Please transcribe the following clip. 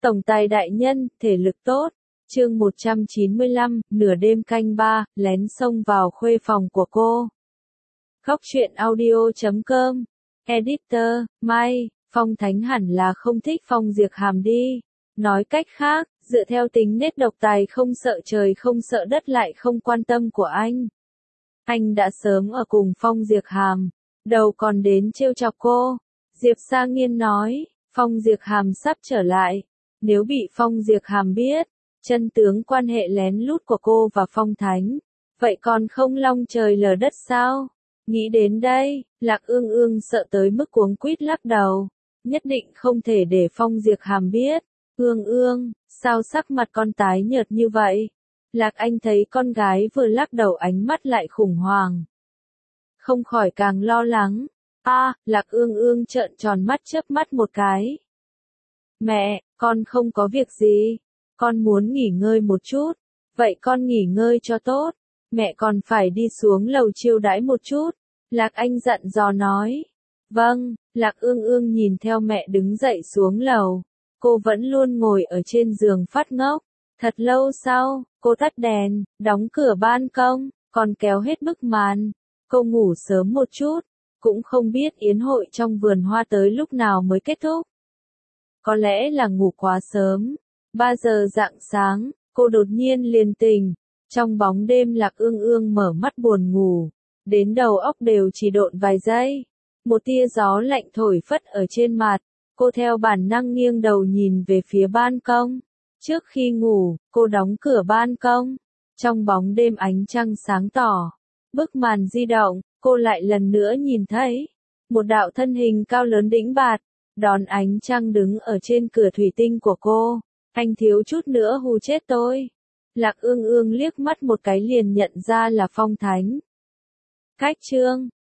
Tổng tài đại nhân, thể lực tốt. Chương 195, nửa đêm canh 3, lén xông vào khuê phòng của cô. Góc truyện audio.com. Editor, Mai, Phong Thánh hẳn là không thích Phong Diệc Hàm đi. Nói cách khác, dựa theo tính nết độc tài không sợ trời không sợ đất lại không quan tâm của anh đã sớm ở cùng Phong Diệc Hàm, đầu còn đến trêu chọc cô. Diệp Sa Nghiên nói, Phong Diệc Hàm sắp trở lại. Nếu bị Phong Diệc Hàm biết chân tướng quan hệ lén lút của cô và Phong Thánh, vậy còn không long trời lở đất sao? Nghĩ đến đây, Lạc Ương Ương sợ tới mức cuống quýt lắc đầu, nhất định không thể để Phong Diệc Hàm biết. Ương Ương, sao sắc mặt con tái nhợt như vậy? Lạc Anh thấy con gái vừa lắc đầu ánh mắt lại khủng hoảng, không khỏi càng lo lắng. Lạc Ương Ương trợn tròn mắt chớp mắt một cái. Mẹ, con không có việc gì, con muốn nghỉ ngơi một chút. Vậy con nghỉ ngơi cho tốt, mẹ còn phải đi xuống lầu chiêu đãi một chút. Lạc Anh dặn dò nói. Vâng, Lạc Ương Ương nhìn theo mẹ đứng dậy xuống lầu. Cô vẫn luôn ngồi ở trên giường phát ngốc. Thật lâu sau, cô tắt đèn, đóng cửa ban công, còn kéo hết bức màn. Cô ngủ sớm một chút, cũng không biết yến hội trong vườn hoa tới lúc nào mới kết thúc. Có lẽ là ngủ quá sớm. 3 giờ rạng sáng, cô đột nhiên liền tỉnh. Trong bóng đêm Lạc Ương Ương mở mắt buồn ngủ, đến đầu óc đều chỉ độn vài giây. Một tia gió lạnh thổi phất ở trên mặt, cô theo bản năng nghiêng đầu nhìn về phía ban công. Trước khi ngủ, cô đóng cửa ban công. Trong bóng đêm ánh trăng sáng tỏ, bức màn di động, cô lại lần nữa nhìn thấy một đạo thân hình cao lớn đĩnh bạt, đón ánh trăng đứng ở trên cửa thủy tinh của cô. Anh thiếu chút nữa hù chết tôi. Lạc Ương Ương liếc mắt một cái liền nhận ra là Phong Thánh. Cách chương